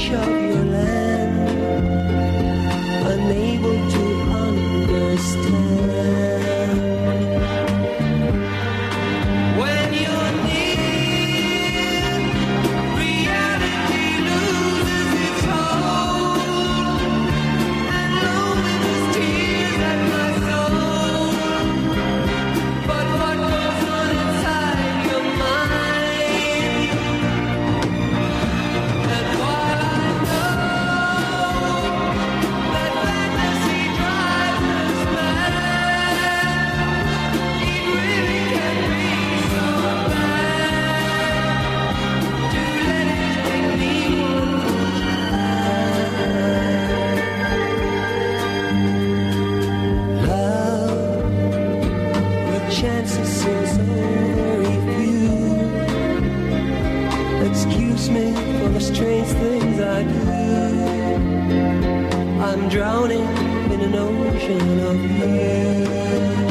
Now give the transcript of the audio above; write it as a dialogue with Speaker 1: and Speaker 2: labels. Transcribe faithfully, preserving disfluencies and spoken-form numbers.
Speaker 1: flesh of your land, unable to understand. When you're near, reality loses its hold, and loneliness tears at my soul. But what goes on inside your mind? And while I know that fantasy drives us mad, it really can be so bad to let it take me one more time. Love, your chances seem so very few. Excuse me for the strange things I do. I'm drowning in an ocean of you.